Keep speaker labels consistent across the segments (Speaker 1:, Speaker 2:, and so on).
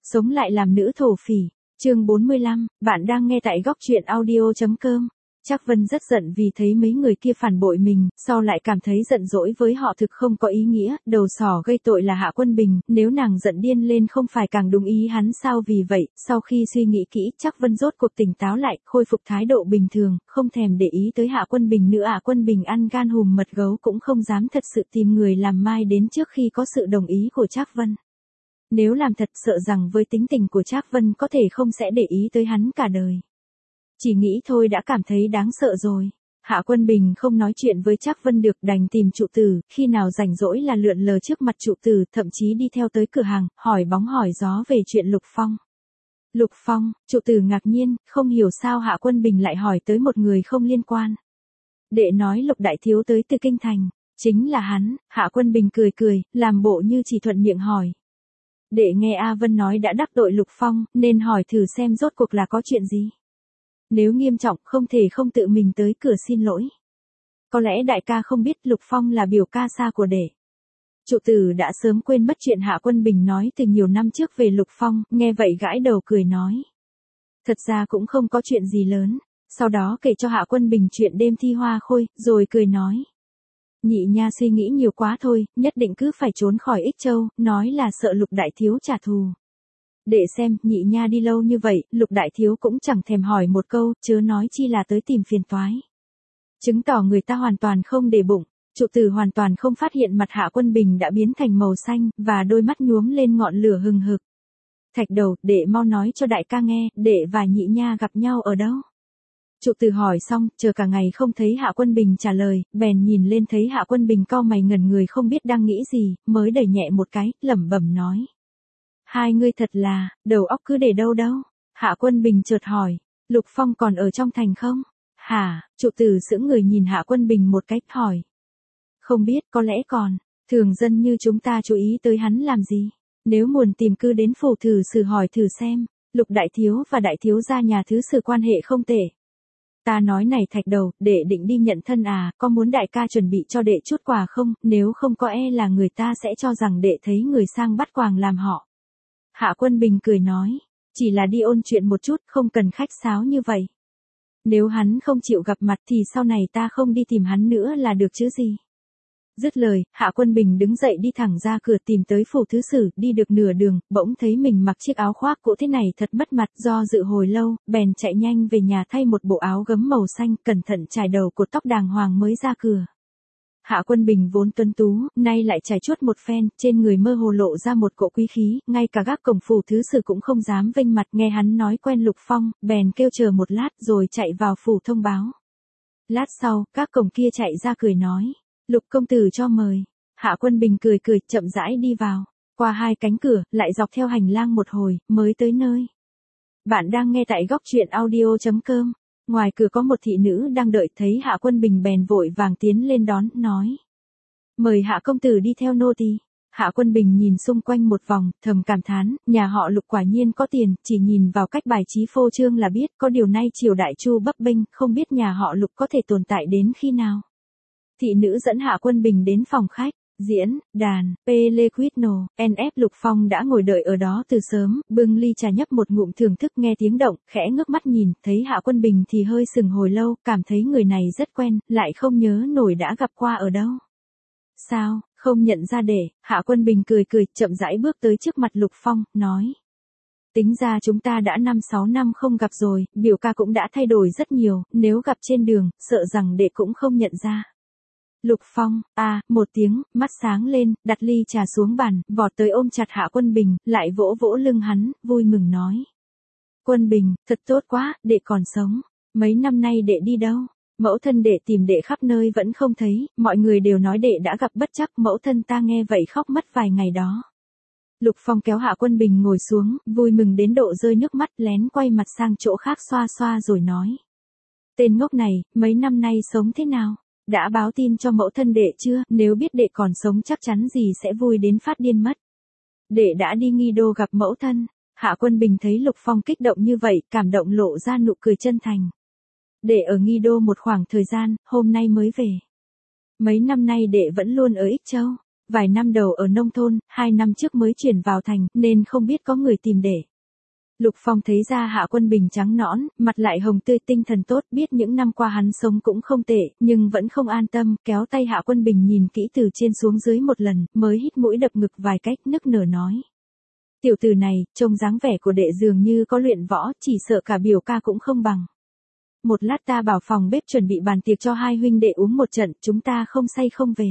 Speaker 1: Sống lại làm nữ thổ phỉ. Chương 45, bạn đang nghe tại góc truyện audio.com. Trác Vân rất giận vì thấy mấy người kia phản bội mình, sau lại cảm thấy giận dỗi với họ thực không có ý nghĩa, đầu sỏ gây tội là Hạ Quân Bình, nếu nàng giận điên lên không phải càng đúng ý hắn sao? Vì vậy, sau khi suy nghĩ kỹ, Trác Vân rốt cuộc tỉnh táo lại, khôi phục thái độ bình thường, không thèm để ý tới Hạ Quân Bình nữa. Hạ Quân Bình ăn gan hùm mật gấu cũng không dám thật sự tìm người làm mai đến trước khi có sự đồng ý của Trác Vân. Nếu làm thật sợ rằng với tính tình của Trác Vân có thể không sẽ để ý tới hắn cả đời. Chỉ nghĩ thôi đã cảm thấy đáng sợ rồi. Hạ Quân Bình không nói chuyện với Trác Vân được, đành tìm Trụ Tử, khi nào rảnh rỗi là lượn lờ trước mặt Trụ Tử, thậm chí đi theo tới cửa hàng, hỏi bóng hỏi gió về chuyện Lục Phong. Lục Phong, Trụ Tử ngạc nhiên, không hiểu sao Hạ Quân Bình lại hỏi tới một người không liên quan. Đệ nói Lục đại thiếu tới từ kinh thành, chính là hắn. Hạ Quân Bình cười cười, làm bộ như chỉ thuận miệng hỏi. Đệ nghe A Vân nói đã đắc tội Lục Phong, nên hỏi thử xem rốt cuộc là có chuyện gì. Nếu nghiêm trọng không thể không tự mình tới cửa xin lỗi. Có lẽ đại ca không biết Lục Phong là biểu ca xa của đệ. Trụ Tử đã sớm quên mất chuyện Hạ Quân Bình nói từ nhiều năm trước về Lục Phong, nghe vậy gãi đầu cười nói. Thật ra cũng không có chuyện gì lớn, sau đó kể cho Hạ Quân Bình chuyện đêm thi hoa khôi, rồi cười nói. Nhị nha suy nghĩ nhiều quá thôi, nhất định cứ phải trốn khỏi Ích Châu, nói là sợ Lục đại thiếu trả thù. Để xem, nhị nha đi lâu như vậy, Lục đại thiếu cũng chẳng thèm hỏi một câu, chớ nói chi là tới tìm phiền toái. Chứng tỏ người ta hoàn toàn không để bụng. Trụ Tử hoàn toàn không phát hiện mặt Hạ Quân Bình đã biến thành màu xanh, và đôi mắt nhuốm lên ngọn lửa hừng hực. Thạch Đầu, đệ mau nói cho đại ca nghe, đệ và nhị nha gặp nhau ở đâu? Trụ Tử hỏi xong, chờ cả ngày không thấy Hạ Quân Bình trả lời, bèn nhìn lên thấy Hạ Quân Bình cau mày ngẩn người không biết đang nghĩ gì, mới đẩy nhẹ một cái, lẩm bẩm nói. Hai ngươi thật là, đầu óc cứ để đâu đâu? Hạ Quân Bình chợt hỏi, Lục Phong còn ở trong thành không? Hả? Trụ Tử sững người nhìn Hạ Quân Bình một cách hỏi. Không biết, có lẽ còn, thường dân như chúng ta chú ý tới hắn làm gì? Nếu muốn tìm cứ đến phủ thử sử hỏi thử xem, Lục đại thiếu và đại thiếu gia nhà thứ sử quan hệ không tệ. Ta nói này Thạch Đầu, đệ định đi nhận thân à, có muốn đại ca chuẩn bị cho đệ chút quà không, nếu không có e là người ta sẽ cho rằng đệ thấy người sang bắt quàng làm họ. Hạ Quân Bình cười nói, chỉ là đi ôn chuyện một chút, không cần khách sáo như vậy. Nếu hắn không chịu gặp mặt thì sau này ta không đi tìm hắn nữa là được chứ gì. Dứt lời, Hạ Quân Bình đứng dậy đi thẳng ra cửa tìm tới phủ thứ sử, đi được nửa đường, bỗng thấy mình mặc chiếc áo khoác cũ thế này thật mất mặt, do dự hồi lâu, bèn chạy nhanh về nhà thay một bộ áo gấm màu xanh, cẩn thận chải đầu cột tóc đàng hoàng mới ra cửa. Hạ Quân Bình vốn tuấn tú, nay lại chải chuốt một phen, trên người mơ hồ lộ ra một cỗ quý khí, ngay cả gác cổng phủ thứ sử cũng không dám vênh mặt, nghe hắn nói quen Lục Phong, bèn kêu chờ một lát rồi chạy vào phủ thông báo. Lát sau, các cổng kia chạy ra cười nói. Lục công tử cho mời. Hạ Quân Bình cười cười, chậm rãi đi vào. Qua hai cánh cửa, lại dọc theo hành lang một hồi, mới tới nơi. Bạn đang nghe tại góc truyện audio.com. Ngoài cửa có một thị nữ đang đợi, thấy Hạ Quân Bình bèn vội vàng tiến lên đón, nói. Mời Hạ công tử đi theo nô tỳ. Hạ Quân Bình nhìn xung quanh một vòng, thầm cảm thán, nhà họ Lục quả nhiên có tiền, chỉ nhìn vào cách bài trí phô trương là biết, có điều nay triều đại Chu bấp bênh, không biết nhà họ Lục có thể tồn tại đến khi nào. Thị nữ dẫn Hạ Quân Bình đến phòng khách, diễn, đàn, Pelequino, NF Lục Phong đã ngồi đợi ở đó từ sớm, bưng ly trà nhấp một ngụm thưởng thức nghe tiếng động, khẽ ngước mắt nhìn, thấy Hạ Quân Bình thì hơi sừng hồi lâu, cảm thấy người này rất quen, lại không nhớ nổi đã gặp qua ở đâu. Sao, không nhận ra để, Hạ Quân Bình cười cười, chậm rãi bước tới trước mặt Lục Phong, nói. Tính ra chúng ta đã 5-6 năm không gặp rồi, biểu ca cũng đã thay đổi rất nhiều, nếu gặp trên đường, sợ rằng đệ cũng không nhận ra. Lục Phong, một tiếng, mắt sáng lên, đặt ly trà xuống bàn, vọt tới ôm chặt Hạ Quân Bình, lại vỗ vỗ lưng hắn, vui mừng nói. Quân Bình, thật tốt quá, đệ còn sống. Mấy năm nay đệ đi đâu? Mẫu thân đệ tìm đệ khắp nơi vẫn không thấy, mọi người đều nói đệ đã gặp bất trắc, mẫu thân ta nghe vậy khóc mất vài ngày đó. Lục Phong kéo Hạ Quân Bình ngồi xuống, vui mừng đến độ rơi nước mắt, lén quay mặt sang chỗ khác xoa xoa rồi nói. Tên ngốc này, mấy năm nay sống thế nào? Đã báo tin cho mẫu thân đệ chưa, nếu biết đệ còn sống chắc chắn gì sẽ vui đến phát điên mất. Đệ đã đi Nghi Đô gặp mẫu thân. Hạ Quân Bình thấy Lục Phong kích động như vậy, cảm động lộ ra nụ cười chân thành. Đệ ở Nghi Đô một khoảng thời gian, hôm nay mới về. Mấy năm nay đệ vẫn luôn ở Ích Châu. Vài năm đầu ở nông thôn, 2 năm trước mới chuyển vào thành, nên không biết có người tìm để. Lục Phong thấy ra Hạ Quân Bình trắng nõn, mặt lại hồng tươi, tinh thần tốt, biết những năm qua hắn sống cũng không tệ, nhưng vẫn không an tâm, kéo tay Hạ Quân Bình nhìn kỹ từ trên xuống dưới một lần, mới hít mũi đập ngực vài cách, nức nở nói. Tiểu tử này, trông dáng vẻ của đệ dường như có luyện võ, chỉ sợ cả biểu ca cũng không bằng. Một lát ta bảo phòng bếp chuẩn bị bàn tiệc cho hai huynh đệ uống một trận, chúng ta không say không về.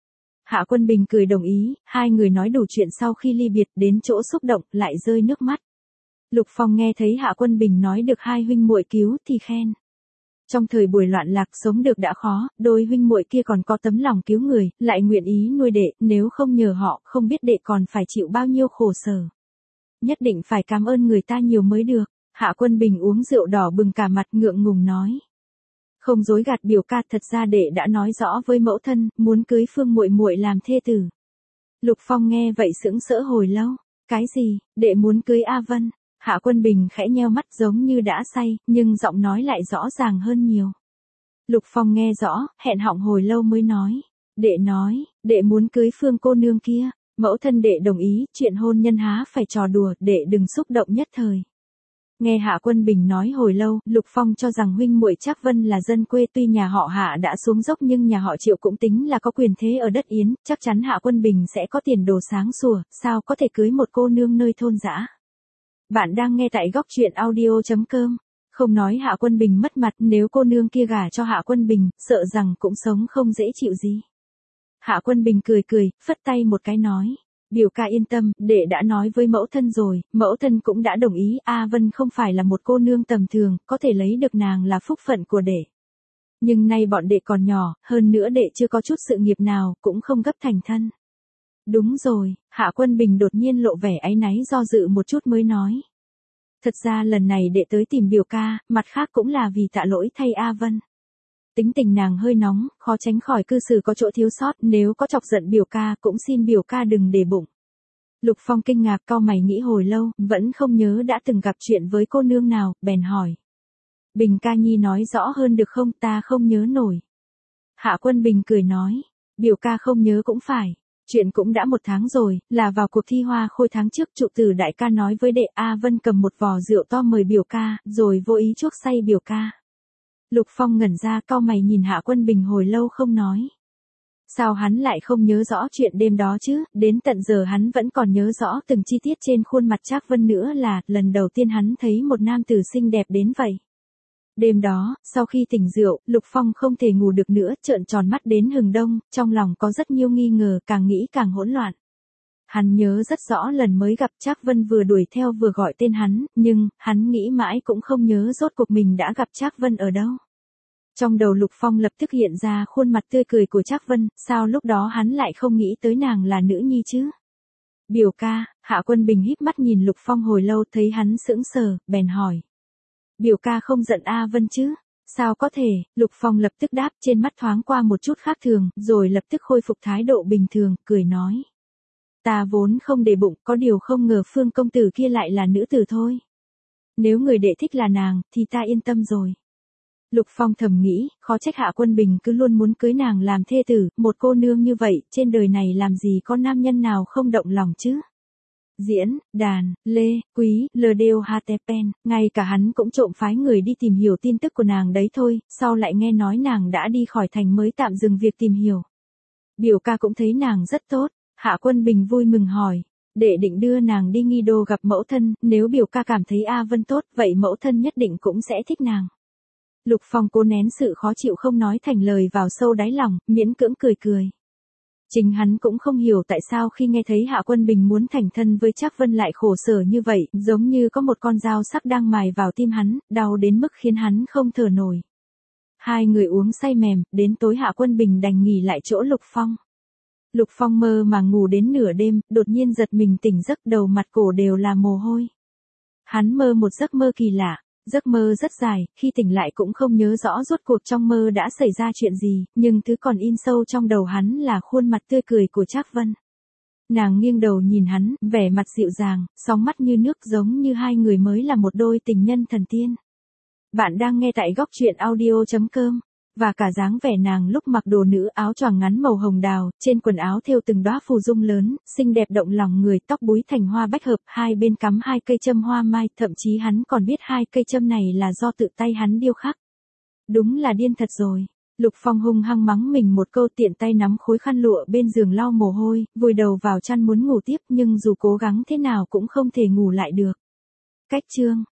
Speaker 1: Hạ Quân Bình cười đồng ý, hai người nói đủ chuyện sau khi ly biệt, đến chỗ xúc động, lại rơi nước mắt. Lục Phong nghe thấy Hạ Quân Bình nói được hai huynh muội cứu thì khen. Trong thời buổi loạn lạc sống được đã khó, đôi huynh muội kia còn có tấm lòng cứu người, lại nguyện ý nuôi đệ, nếu không nhờ họ, không biết đệ còn phải chịu bao nhiêu khổ sở. Nhất định phải cảm ơn người ta nhiều mới được. Hạ Quân Bình uống rượu đỏ bừng cả mặt, ngượng ngùng nói. Không dối gạt biểu ca, thật ra đệ đã nói rõ với mẫu thân, muốn cưới Phương muội muội làm thê tử. Lục Phong nghe vậy sững sỡ hồi lâu. Cái gì, đệ muốn cưới A Vân? Hạ Quân Bình khẽ nheo mắt giống như đã say, nhưng giọng nói lại rõ ràng hơn nhiều. Lục Phong nghe rõ, hẹn họng hồi lâu mới nói. Đệ nói, đệ muốn cưới Phương cô nương kia. Mẫu thân đệ đồng ý, chuyện hôn nhân há phải trò đùa, đệ đừng xúc động nhất thời. Nghe Hạ Quân Bình nói hồi lâu, Lục Phong cho rằng huynh muội Trác Vân là dân quê, tuy nhà họ Hạ đã xuống dốc nhưng nhà họ Triệu cũng tính là có quyền thế ở đất Yến, chắc chắn Hạ Quân Bình sẽ có tiền đồ sáng sủa, sao có thể cưới một cô nương nơi thôn dã. Bạn đang nghe tại góc truyện audio.com. Không nói Hạ Quân Bình mất mặt, nếu cô nương kia gả cho Hạ Quân Bình, sợ rằng cũng sống không dễ chịu gì. Hạ Quân Bình cười cười, phất tay một cái nói. Biểu ca yên tâm, đệ đã nói với mẫu thân rồi, mẫu thân cũng đã đồng ý, A Vân không phải là một cô nương tầm thường, có thể lấy được nàng là phúc phận của đệ. Nhưng nay bọn đệ còn nhỏ, hơn nữa đệ chưa có chút sự nghiệp nào, cũng không gấp thành thân. Đúng rồi, Hạ Quân Bình đột nhiên lộ vẻ áy náy do dự một chút mới nói. Thật ra lần này đệ tới tìm biểu ca, mặt khác cũng là vì tạ lỗi thay A Vân. Tính tình nàng hơi nóng, khó tránh khỏi cư xử có chỗ thiếu sót, nếu có chọc giận biểu ca cũng xin biểu ca đừng để bụng. Lục Phong kinh ngạc cau mày nghĩ hồi lâu, vẫn không nhớ đã từng gặp chuyện với cô nương nào, bèn hỏi. Bình ca nhi nói rõ hơn được không, ta không nhớ nổi. Hạ Quân Bình cười nói, biểu ca không nhớ cũng phải. Chuyện cũng đã 1 tháng rồi, là vào cuộc thi hoa khôi tháng trước, trụ tử đại ca nói với đệ A Vân cầm một vò rượu to mời biểu ca, rồi vô ý chuốc say biểu ca. Lục Phong ngẩn ra cau mày nhìn Hạ Quân Bình hồi lâu không nói. Sao hắn lại không nhớ rõ chuyện đêm đó chứ, đến tận giờ hắn vẫn còn nhớ rõ từng chi tiết trên khuôn mặt Trác Vân nữa là, lần đầu tiên hắn thấy một nam tử xinh đẹp đến vậy. Đêm đó, sau khi tỉnh rượu, Lục Phong không thể ngủ được nữa, trợn tròn mắt đến hừng đông, trong lòng có rất nhiều nghi ngờ, càng nghĩ càng hỗn loạn. Hắn nhớ rất rõ lần mới gặp Trác Vân vừa đuổi theo vừa gọi tên hắn, nhưng, hắn nghĩ mãi cũng không nhớ rốt cuộc mình đã gặp Trác Vân ở đâu. Trong đầu Lục Phong lập tức hiện ra khuôn mặt tươi cười của Trác Vân, sao lúc đó hắn lại không nghĩ tới nàng là nữ nhi chứ? Biểu ca, Hạ Quân Bình híp mắt nhìn Lục Phong hồi lâu thấy hắn sững sờ, bèn hỏi. Biểu ca không giận A Vân chứ? Sao có thể? Lục Phong lập tức đáp, trên mắt thoáng qua một chút khác thường, rồi lập tức khôi phục thái độ bình thường, cười nói. Ta vốn không để bụng, có điều không ngờ Phương công tử kia lại là nữ tử thôi. Nếu người đệ thích là nàng, thì ta yên tâm rồi. Lục Phong thầm nghĩ, khó trách Hạ Quân Bình cứ luôn muốn cưới nàng làm thê tử, một cô nương như vậy, trên đời này làm gì có nam nhân nào không động lòng chứ? Diễn, đàn, lê, quý, LDOHTPen, ngay cả hắn cũng trộm phái người đi tìm hiểu tin tức của nàng đấy thôi, sau lại nghe nói nàng đã đi khỏi thành mới tạm dừng việc tìm hiểu. Biểu ca cũng thấy nàng rất tốt, Hạ Quân Bình vui mừng hỏi, đệ định đưa nàng đi Nghi Đô gặp mẫu thân, nếu biểu ca cảm thấy A Vân tốt, vậy mẫu thân nhất định cũng sẽ thích nàng. Lục Phong cố nén sự khó chịu không nói thành lời vào sâu đáy lòng, miễn cưỡng cười cười. Chính hắn cũng không hiểu tại sao khi nghe thấy Hạ Quân Bình muốn thành thân với Trác Vân lại khổ sở như vậy, giống như có một con dao sắc đang mài vào tim hắn, đau đến mức khiến hắn không thở nổi. Hai người uống say mềm, đến tối Hạ Quân Bình đành nghỉ lại chỗ Lục Phong. Lục Phong mơ mà ngủ đến nửa đêm, đột nhiên giật mình tỉnh giấc, đầu mặt cổ đều là mồ hôi. Hắn mơ một giấc mơ kỳ lạ. Giấc mơ rất dài, khi tỉnh lại cũng không nhớ rõ rốt cuộc trong mơ đã xảy ra chuyện gì, nhưng thứ còn in sâu trong đầu hắn là khuôn mặt tươi cười của Trác Vân. Nàng nghiêng đầu nhìn hắn, vẻ mặt dịu dàng, sóng mắt như nước giống như hai người mới là một đôi tình nhân thần tiên. Bạn đang nghe tại góc truyện audio.com. Và cả dáng vẻ nàng lúc mặc đồ nữ áo choàng ngắn màu hồng đào, trên quần áo thêu từng đóa phù dung lớn, xinh đẹp động lòng người, tóc búi thành hoa bách hợp, hai bên cắm hai cây châm hoa mai, thậm chí hắn còn biết hai cây châm này là do tự tay hắn điêu khắc. Đúng là điên thật rồi. Lục Phong hung hăng mắng mình một câu, tiện tay nắm khối khăn lụa bên giường lau mồ hôi, vùi đầu vào chăn muốn ngủ tiếp, nhưng dù cố gắng thế nào cũng không thể ngủ lại được. Cách chương